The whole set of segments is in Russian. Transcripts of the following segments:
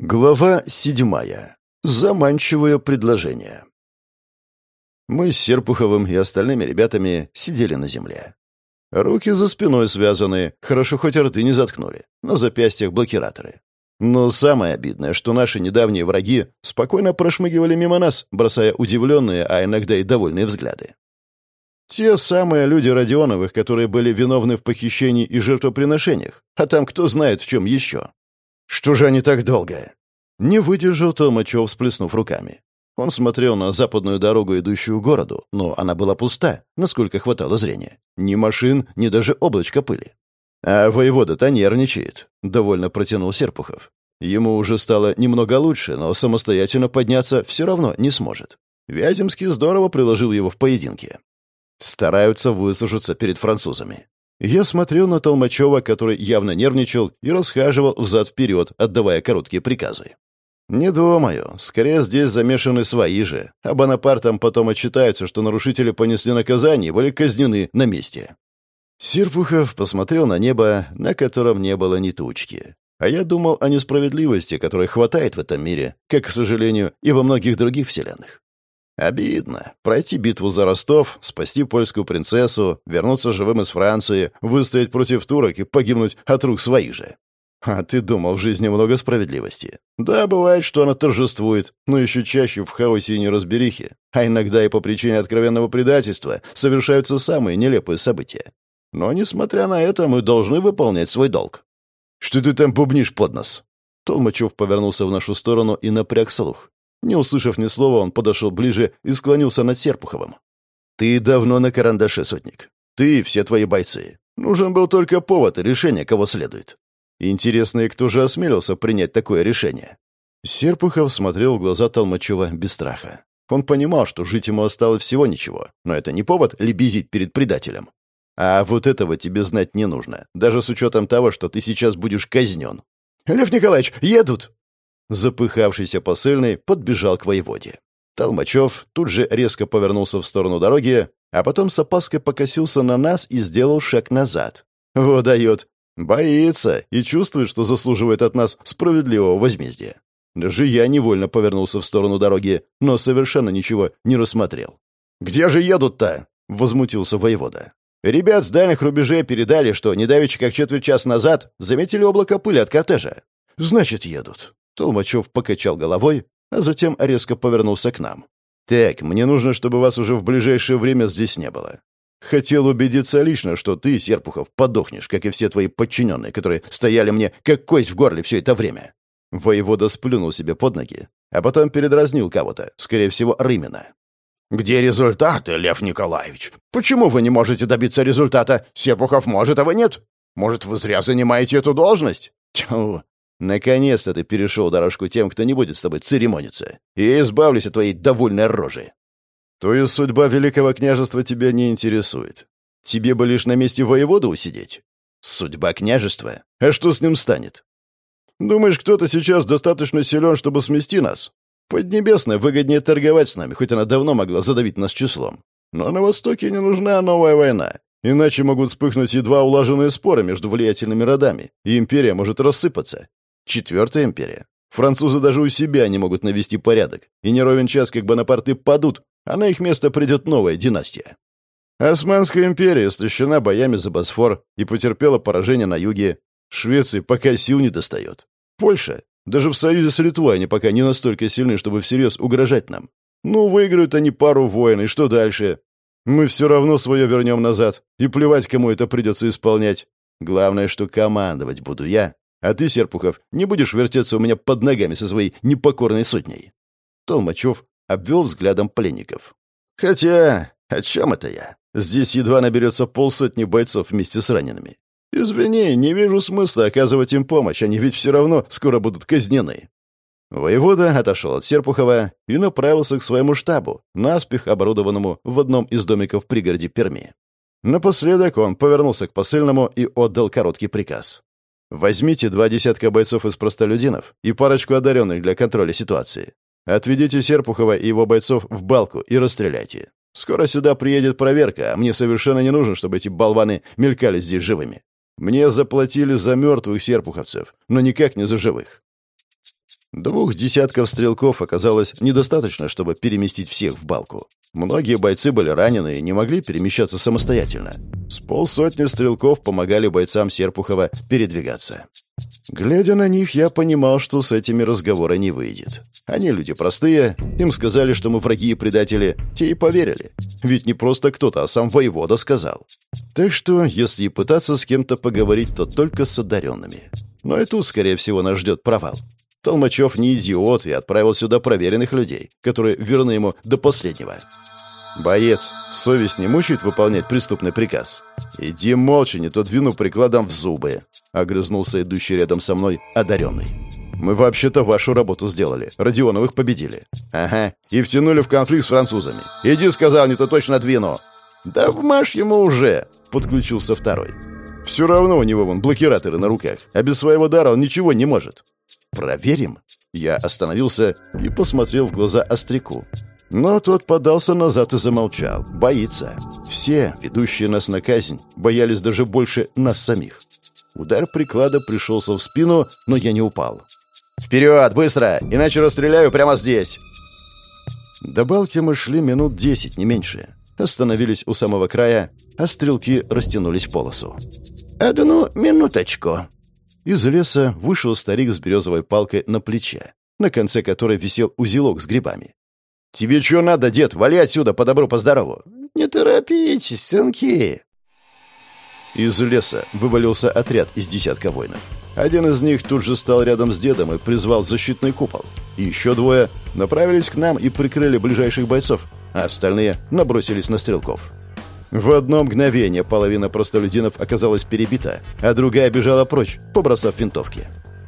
Глава 7. Заманчивое предложение. Мы с Серпуховым и остальными ребятами сидели на земле. Руки за спиной связаны, хорошо хоть рты не заткнули, на запястьях блокираторы. Но самое обидное, что наши недавние враги спокойно прошмыгивали мимо нас, бросая удивленные, а иногда и довольные взгляды. Те самые люди Родионовых, которые были виновны в похищении и жертвоприношениях, а там кто знает в чем еще. «Что же они так долго?» Не выдержал Толмачев, всплеснув руками. Он смотрел на западную дорогу, идущую к городу, но она была пуста, насколько хватало зрения. Ни машин, ни даже облачка пыли. «А воевода-то нервничает», — довольно протянул Серпухов. Ему уже стало немного лучше, но самостоятельно подняться все равно не сможет. Вяземский здорово приложил его в поединке. Стараются высушиться перед французами. Я смотрел на Толмачева, который явно нервничал и расхаживал взад-вперед, отдавая короткие приказы. «Не думаю. Скорее, здесь замешаны свои же. А Бонапартам потом отчитаются, что нарушители понесли наказание и были казнены на месте». Серпухов посмотрел на небо, на котором не было ни тучки. А я думал о несправедливости, которой хватает в этом мире, как, к сожалению, и во многих других вселенных. Обидно. Пройти битву за Ростов, спасти польскую принцессу, вернуться живым из Франции, выстоять против турок и погибнуть от рук своих же. А ты думал, в жизни много справедливости? Да, бывает, что она торжествует, но еще чаще в хаосе и неразберихе. А иногда и по причине откровенного предательства совершаются самые нелепые события. Но, несмотря на это, мы должны выполнять свой долг. «Что ты там бубнишь под нос?» Толмачев повернулся в нашу сторону и напряг слух. Не услышав ни слова, он подошел ближе и склонился над Серпуховым. «Ты давно на карандаше, сотник. Ты и все твои бойцы. Нужен был только повод и решение, кого следует. Интересно, и кто же осмелился принять такое решение?» Серпухов смотрел в глаза Толмачева без страха. Он понимал, что жить ему осталось всего ничего, но это не повод лебезить перед предателем. А вот этого тебе знать не нужно, даже с учетом того, что ты сейчас будешь казнен. «Лев Николаевич, едут!» Запыхавшийся посыльный подбежал к воеводе. Толмачев тут же резко повернулся в сторону дороги, а потом с опаской покосился на нас и сделал шаг назад. «Во дает! Боится и чувствует, что заслуживает от нас справедливого возмездия». Даже я невольно повернулся в сторону дороги, но совершенно ничего не рассмотрел. «Где же едут-то?» — возмутился воевода. «Ребят с дальних рубежей передали, что недавеча как четверть часа назад заметили облако пыли от кортежа. Значит, едут». Толмачев покачал головой, а затем резко повернулся к нам. «Так, мне нужно, чтобы вас уже в ближайшее время здесь не было. Хотел убедиться лично, что ты, Серпухов, подохнешь, как и все твои подчиненные, которые стояли мне как кость в горле все это время». Воевода сплюнул себе под ноги, а потом передразнил кого-то, скорее всего, Рымина. «Где результаты, Лев Николаевич? Почему вы не можете добиться результата? Серпухов может, а вы нет? Может, вы зря занимаете эту должность?» Тьфу. «Наконец-то ты перешел дорожку тем, кто не будет с тобой церемониться, и я избавлюсь от твоей довольной рожи. То есть судьба Великого княжества тебя не интересует? Тебе бы лишь на месте воевода усидеть? Судьба княжества? А что с ним станет? Думаешь, кто-то сейчас достаточно силен, чтобы смести нас? Поднебесная выгоднее торговать с нами, хоть она давно могла задавить нас числом. Но на Востоке не нужна новая война. Иначе могут вспыхнуть едва улаженные споры между влиятельными родами, и империя может рассыпаться. Четвертая империя. Французы даже у себя не могут навести порядок, и не ровен час, как Бонапарты падут, а на их место придет новая династия. Османская империя истощена боями за Босфор и потерпела поражение на юге. Швеции пока сил не достает. Польша. Даже в союзе с Литвой они пока не настолько сильны, чтобы всерьез угрожать нам. Ну, выиграют они пару войн, и что дальше? Мы все равно свое вернем назад, и плевать, кому это придется исполнять. Главное, что командовать буду я, а ты, Серпухов, не будешь вертеться у меня под ногами со своей непокорной сотней». Толмачев обвел взглядом пленников. «Хотя, о чем это я? Здесь едва наберется полсотни бойцов вместе с ранеными. Извини, не вижу смысла оказывать им помощь, они ведь все равно скоро будут казнены». Воевода отошел от Серпухова и направился к своему штабу, наспех оборудованному в одном из домиков в пригороде Перми. Напоследок он повернулся к посыльному и отдал короткий приказ. «Возьмите 20 бойцов из простолюдинов и парочку одаренных для контроля ситуации. Отведите Серпухова и его бойцов в балку и расстреляйте. Скоро сюда приедет проверка, а мне совершенно не нужно, чтобы эти болваны мелькали здесь живыми. Мне заплатили за мертвых серпуховцев, но никак не за живых». 2 десятков стрелков оказалось недостаточно, чтобы переместить всех в балку. Многие бойцы были ранены и не могли перемещаться самостоятельно. С полсотни стрелков помогали бойцам Серпухова передвигаться. Глядя на них, я понимал, что с этими разговора не выйдет. Они люди простые, им сказали, что мы враги и предатели, те и поверили. Ведь не просто кто-то, а сам воевода сказал. Так что, если и пытаться с кем-то поговорить, то только с одаренными. Но и тут, скорее всего, нас ждет провал. Толмачев не идиот и отправил сюда проверенных людей, которые верны ему до последнего. «Боец, совесть не мучает выполнять преступный приказ?» «Иди молча, не то двину прикладом в зубы», — огрызнулся идущий рядом со мной одаренный. «Мы вообще-то вашу работу сделали. Родионовых победили». «Ага, и втянули в конфликт с французами. Иди, сказал, не то точно двину». «Да вмажь ему уже», — подключился второй. «Все равно у него вон блокираторы на руках, а без своего дара он ничего не может». «Проверим?» Я остановился и посмотрел в глаза Остряку. Но тот подался назад и замолчал. Боится. Все, ведущие нас на казнь, боялись даже больше нас самих. Удар приклада пришелся в спину, но я не упал. «Вперед, быстро! Иначе расстреляю прямо здесь!» До балки мы шли минут 10, не меньше. Остановились у самого края, а стрелки растянулись в полосу. «Одну минуточку!» Из леса вышел старик с березовой палкой на плече, на конце которой висел узелок с грибами. «Тебе что надо, дед? Вали отсюда, по добру, по здорову!» «Не торопитесь, сынки!» Из леса вывалился отряд из десятка воинов. Один из них тут же стал рядом с дедом и призвал защитный купол. И еще двое направились к нам и прикрыли ближайших бойцов, а остальные набросились на стрелков. В одно мгновение половина простолюдинов оказалась перебита, а другая бежала прочь, побросав винтовки.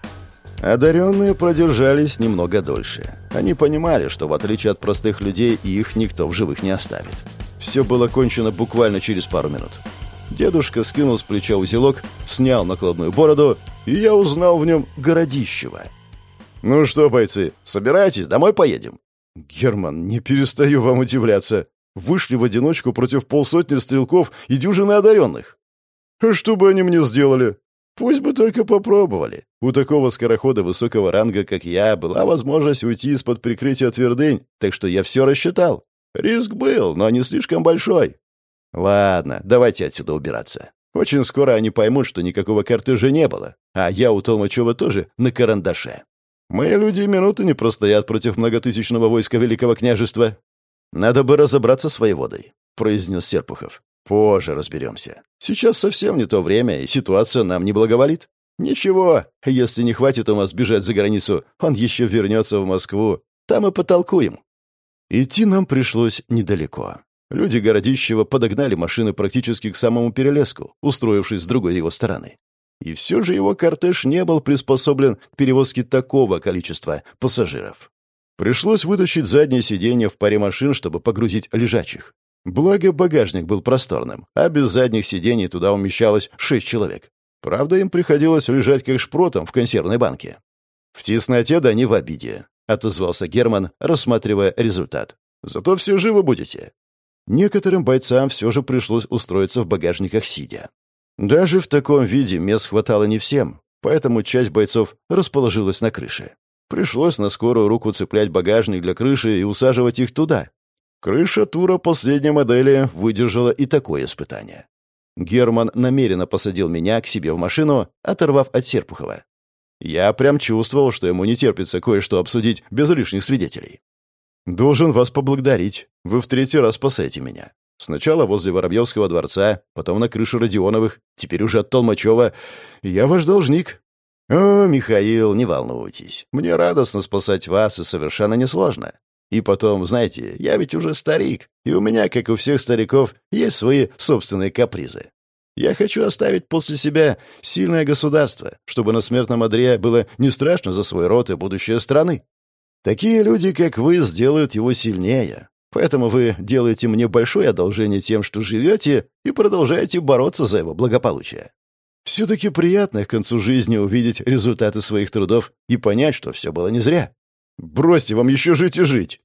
Одаренные продержались немного дольше. Они понимали, что в отличие от простых людей, их никто в живых не оставит. Все было кончено буквально через пару минут. Дедушка скинул с плеча узелок, снял накладную бороду, и я узнал в нем Городищева. «Ну что, бойцы, собирайтесь, домой поедем?» «Герман, не перестаю вам удивляться. Вышли в одиночку против полсотни стрелков и дюжины одаренных. А что бы они мне сделали? Пусть бы только попробовали. У такого скорохода высокого ранга, как я, была возможность уйти из-под прикрытия твердынь, так что я все рассчитал. Риск был, но не слишком большой. Ладно, давайте отсюда убираться. Очень скоро они поймут, что никакого кортежа не было, а я у Толмачева тоже на карандаше. Мои люди минуты не простоят против многотысячного войска Великого княжества. Надо бы разобраться с воеводой, произнес Серпухов. Позже разберемся. Сейчас совсем не то время, и ситуация нам не благоволит. Ничего, если не хватит у нас бежать за границу, он еще вернется в Москву. Там и потолкуем. Идти нам пришлось недалеко. Люди Городищева подогнали машины практически к самому перелеску, устроившись с другой его стороны. И все же его кортеж не был приспособлен к перевозке такого количества пассажиров. Пришлось вытащить заднее сиденье в паре машин, чтобы погрузить лежачих. Благо, багажник был просторным, а без задних сидений туда умещалось 6 человек. Правда, им приходилось лежать как шпротом в консервной банке. «В тесноте да не в обиде», — отозвался Герман, рассматривая результат. «Зато все живы будете». Некоторым бойцам все же пришлось устроиться в багажниках сидя. Даже в таком виде мест хватало не всем, поэтому часть бойцов расположилась на крыше. Пришлось на скорую руку цеплять багажник для крыши и усаживать их туда. Крыша тура последней модели выдержала и такое испытание. Герман намеренно посадил меня к себе в машину, оторвав от Серпухова. Я прям чувствовал, что ему не терпится кое-что обсудить без лишних свидетелей. «Должен вас поблагодарить. Вы в 3-й раз спасаете меня. Сначала возле Воробьевского дворца, потом на крыше Родионовых, теперь уже от Толмачева. Я ваш должник». «О, Михаил, не волнуйтесь. Мне радостно спасать вас, и совершенно несложно. И потом, знаете, я ведь уже старик, и у меня, как у всех стариков, есть свои собственные капризы. Я хочу оставить после себя сильное государство, чтобы на смертном одре было не страшно за свой род и будущее страны. Такие люди, как вы, сделают его сильнее. Поэтому вы делаете мне большое одолжение тем, что живете и продолжаете бороться за его благополучие. Все-таки приятно к концу жизни увидеть результаты своих трудов и понять, что все было не зря. Бросьте, вам еще жить и жить.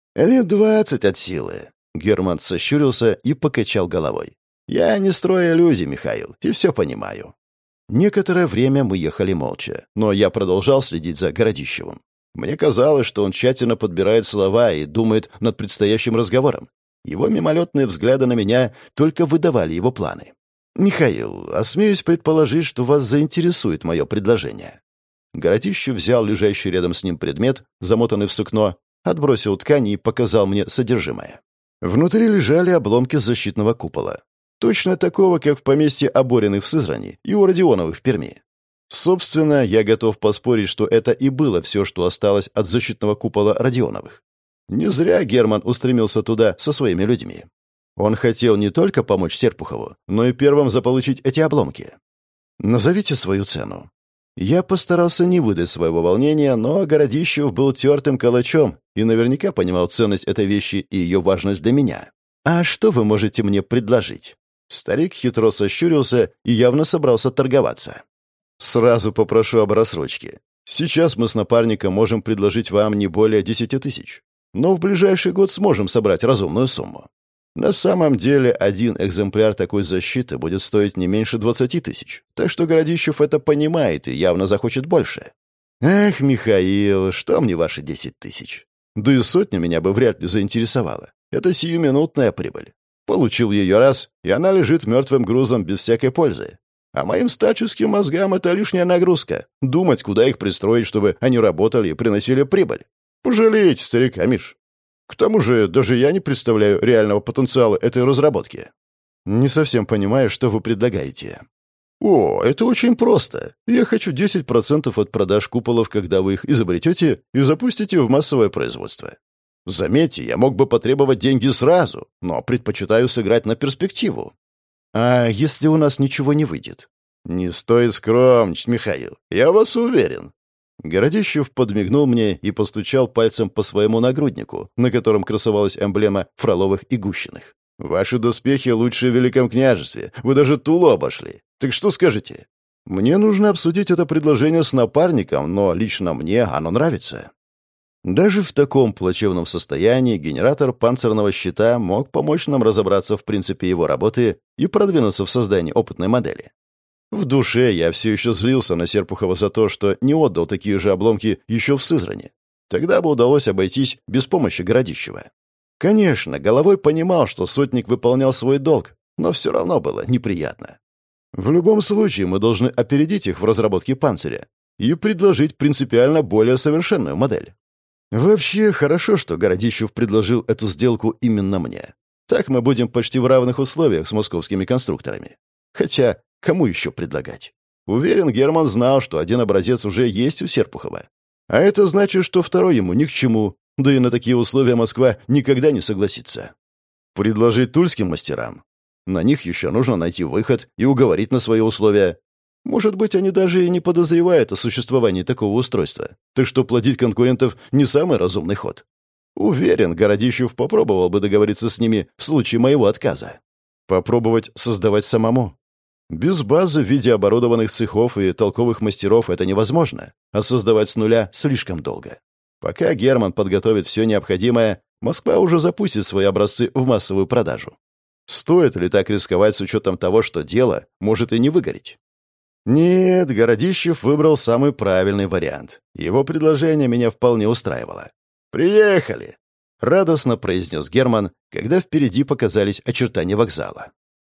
20 лет от силы. Герман сощурился и покачал головой. Я не строю иллюзий, Михаил, и все понимаю. Некоторое время мы ехали молча, но я продолжал следить за Городищевым. Мне казалось, что он тщательно подбирает слова и думает над предстоящим разговором. Его мимолетные взгляды на меня только выдавали его планы. «Михаил, осмеюсь предположить, что вас заинтересует мое предложение». Городищев взял лежащий рядом с ним предмет, замотанный в сукно, отбросил ткань и показал мне содержимое. Внутри лежали обломки защитного купола. Точно такого, как в поместье Обориных в Сызрани и у Родионовых в Перми. Собственно, я готов поспорить, что это и было все, что осталось от защитного купола Родионовых. Не зря Герман устремился туда со своими людьми. Он хотел не только помочь Серпухову, но и первым заполучить эти обломки. «Назовите свою цену». Я постарался не выдать своего волнения, но Городищев был тертым калачом и наверняка понимал ценность этой вещи и ее важность для меня. «А что вы можете мне предложить?» Старик хитро сощурился и явно собрался торговаться. «Сразу попрошу об рассрочке. Сейчас мы с напарником можем предложить вам не более 10 тысяч, но в ближайший год сможем собрать разумную сумму. На самом деле, один экземпляр такой защиты будет стоить не меньше 20 тысяч, так что Городищев это понимает и явно захочет больше. Эх, Михаил, что мне ваши 10 тысяч? Да и сотня меня бы вряд ли заинтересовала. Это сиюминутная прибыль. Получил ее раз, и она лежит мертвым грузом без всякой пользы. А моим статическим мозгам это лишняя нагрузка. Думать, куда их пристроить, чтобы они работали и приносили прибыль. Пожалейте старика, Миш. К тому же, даже я не представляю реального потенциала этой разработки. Не совсем понимаю, что вы предлагаете. О, это очень просто. Я хочу 10% от продаж куполов, когда вы их изобретете и запустите в массовое производство. Заметьте, я мог бы потребовать деньги сразу, но предпочитаю сыграть на перспективу. А если у нас ничего не выйдет? Не стоит скромничать, Михаил. Я в вас уверен. Городищев подмигнул мне и постучал пальцем по своему нагруднику, на котором красовалась эмблема Фроловых и Гущиных. «Ваши доспехи лучшие в Великом княжестве. Вы даже Тулу обошли. Так что скажете? Мне нужно обсудить это предложение с напарником, но лично мне оно нравится». Даже в таком плачевном состоянии генератор панцирного щита мог помочь нам разобраться в принципе его работы и продвинуться в создании опытной модели. В душе я все еще злился на Серпухова за то, что не отдал такие же обломки еще в Сызрани. Тогда бы удалось обойтись без помощи Городищева. Конечно, головой понимал, что сотник выполнял свой долг, но все равно было неприятно. В любом случае мы должны опередить их в разработке панциря и предложить принципиально более совершенную модель. Вообще, хорошо, что Городищев предложил эту сделку именно мне. Так мы будем почти в равных условиях с московскими конструкторами. Хотя, кому еще предлагать? Уверен, Герман знал, что один образец уже есть у Серпухова. А это значит, что второй ему ни к чему, да и на такие условия Москва никогда не согласится. Предложить тульским мастерам? На них еще нужно найти выход и уговорить на свои условия. Может быть, они даже и не подозревают о существовании такого устройства, так что плодить конкурентов не самый разумный ход. Уверен, Городищев попробовал бы договориться с ними в случае моего отказа. Попробовать создавать самому. Без базы в виде оборудованных цехов и толковых мастеров это невозможно, а создавать с нуля слишком долго. Пока Герман подготовит все необходимое, Москва уже запустит свои образцы в массовую продажу. Стоит ли так рисковать с учетом того, что дело может и не выгореть? Нет, Городищев выбрал самый правильный вариант. Его предложение меня вполне устраивало. «Приехали!» — радостно произнес Герман, когда впереди показались очертания вокзала.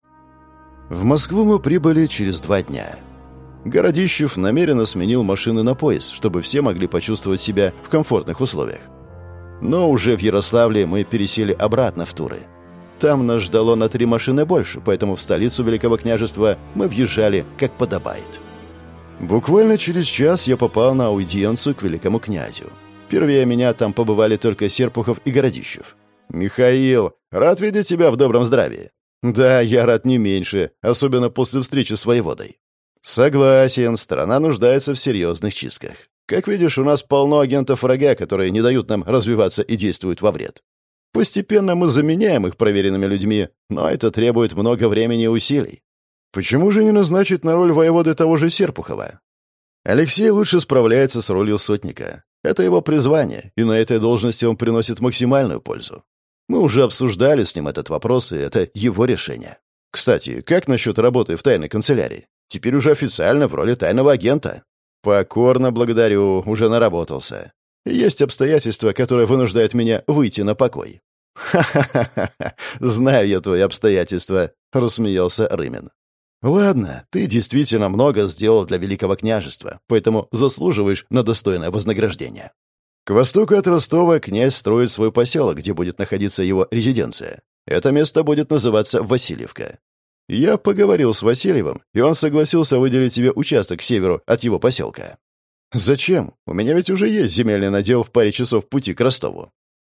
В Москву мы прибыли через 2 дня. Городищев намеренно сменил машины на поезд, чтобы все могли почувствовать себя в комфортных условиях. Но уже в Ярославле мы пересели обратно в Туры. Там нас ждало на 3 машины больше, поэтому в столицу Великого княжества мы въезжали как подобает. Буквально через час я попал на аудиенцию к великому князю. Первее меня там побывали только Серпухов и Городищев. «Михаил, рад видеть тебя в добром здравии». «Да, я рад не меньше, особенно после встречи с воеводой». «Согласен, страна нуждается в серьезных чистках. Как видишь, у нас полно агентов врага, которые не дают нам развиваться и действуют во вред. Постепенно мы заменяем их проверенными людьми, но это требует много времени и усилий. Почему же не назначить на роль воеводы того же Серпухова? Алексей лучше справляется с ролью сотника. Это его призвание, и на этой должности он приносит максимальную пользу. Мы уже обсуждали с ним этот вопрос, и это его решение. Кстати, как насчет работы в тайной канцелярии? Теперь уже официально в роли тайного агента. Покорно благодарю, уже наработался. Есть обстоятельства, которые вынуждают меня выйти на покой». «Ха-ха-ха! Знаю я твои обстоятельства», — рассмеялся Рымин. «Ладно, ты действительно много сделал для Великого княжества, поэтому заслуживаешь на достойное вознаграждение. К востоку от Ростова князь строит свой поселок, где будет находиться его резиденция. Это место будет называться Васильевка. Я поговорил с Васильевым, и он согласился выделить тебе участок к северу от его поселка». «Зачем? У меня ведь уже есть земельный надел в паре часов пути к Ростову».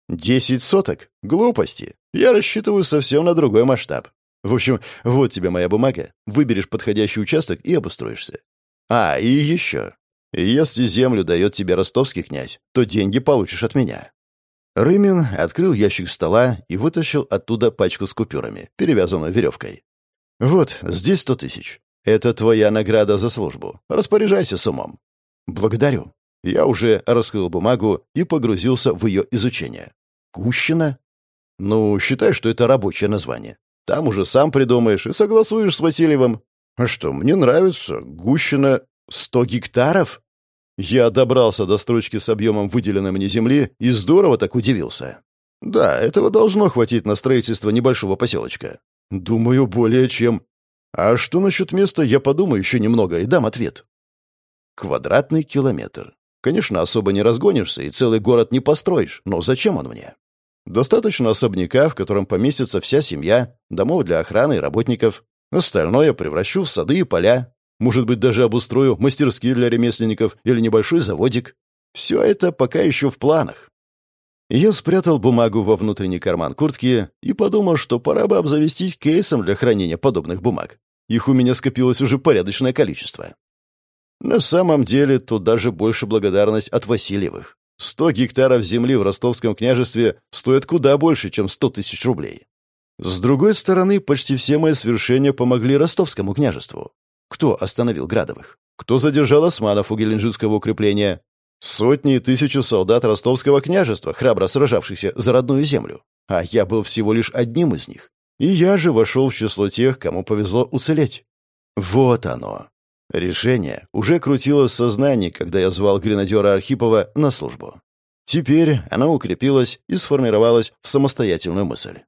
10 соток? Глупости. Я рассчитываю совсем на другой масштаб. В общем, вот тебе моя бумага. Выберешь подходящий участок и обустроишься. А, и еще. Если землю дает тебе ростовский князь, то деньги получишь от меня». Рымин открыл ящик стола и вытащил оттуда пачку с купюрами, перевязанную веревкой. «Вот, здесь 100 тысяч. Это твоя награда за службу. Распоряжайся с умом». «Благодарю». Я уже раскрыл бумагу и погрузился в ее изучение. «Гущина?» «Ну, считай, что это рабочее название. Там уже сам придумаешь и согласуешь с Васильевым». «А что, мне нравится. Гущина 100 гектаров?» Я добрался до строчки с объемом выделенной мне земли и здорово так удивился. «Да, этого должно хватить на строительство небольшого поселочка». «Думаю, более чем». «А что насчет места, я подумаю еще немного и дам ответ». Квадратный километр. Конечно, особо не разгонишься и целый город не построишь, но зачем он мне? Достаточно особняка, в котором поместится вся семья, домов для охраны и работников. Остальное превращу в сады и поля. Может быть, даже обустрою мастерские для ремесленников или небольшой заводик. Все это пока еще в планах. Я спрятал бумагу во внутренний карман куртки и подумал, что пора бы обзавестись кейсом для хранения подобных бумаг. Их у меня скопилось уже порядочное количество. На самом деле, тут даже больше благодарность от Васильевых. 100 гектаров земли в ростовском княжестве стоят куда больше, чем 100 тысяч рублей. С другой стороны, почти все мои свершения помогли ростовскому княжеству. Кто остановил Градовых? Кто задержал османов у Геленджикского укрепления? Сотни и тысячи солдат ростовского княжества, храбро сражавшихся за родную землю. А я был всего лишь одним из них. И я же вошел в число тех, кому повезло уцелеть. Вот оно. Решение уже крутилось в сознании, когда я звал гренадера Архипова на службу. Теперь оно укрепилось и сформировалось в самостоятельную мысль.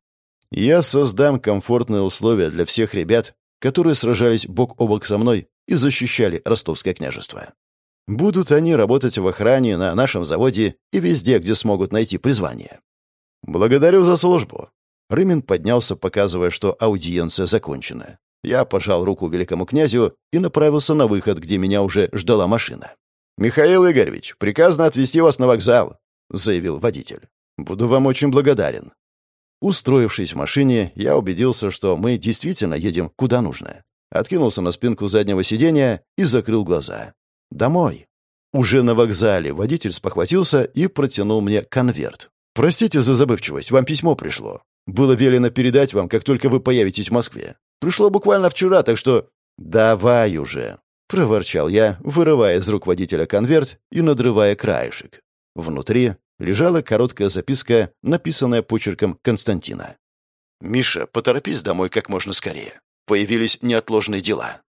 Я создам комфортные условия для всех ребят, которые сражались бок о бок со мной и защищали Ростовское княжество. Будут они работать в охране на нашем заводе и везде, где смогут найти призвание. «Благодарю за службу». Рымин поднялся, показывая, что аудиенция закончена. Я пожал руку великому князю и направился на выход, где меня уже ждала машина. «Михаил Игоревич, приказано отвезти вас на вокзал», — заявил водитель. «Буду вам очень благодарен». Устроившись в машине, я убедился, что мы действительно едем куда нужно. Откинулся на спинку заднего сиденья и закрыл глаза. «Домой». Уже на вокзале водитель спохватился и протянул мне конверт. «Простите за забывчивость, вам письмо пришло. Было велено передать вам, как только вы появитесь в Москве. Пришло буквально вчера, так что...» «Давай уже», — проворчал я, вырывая из рук водителя конверт и надрывая краешек. Внутри лежала короткая записка, написанная почерком Константина. «Миша, поторопись домой как можно скорее. Появились неотложные дела».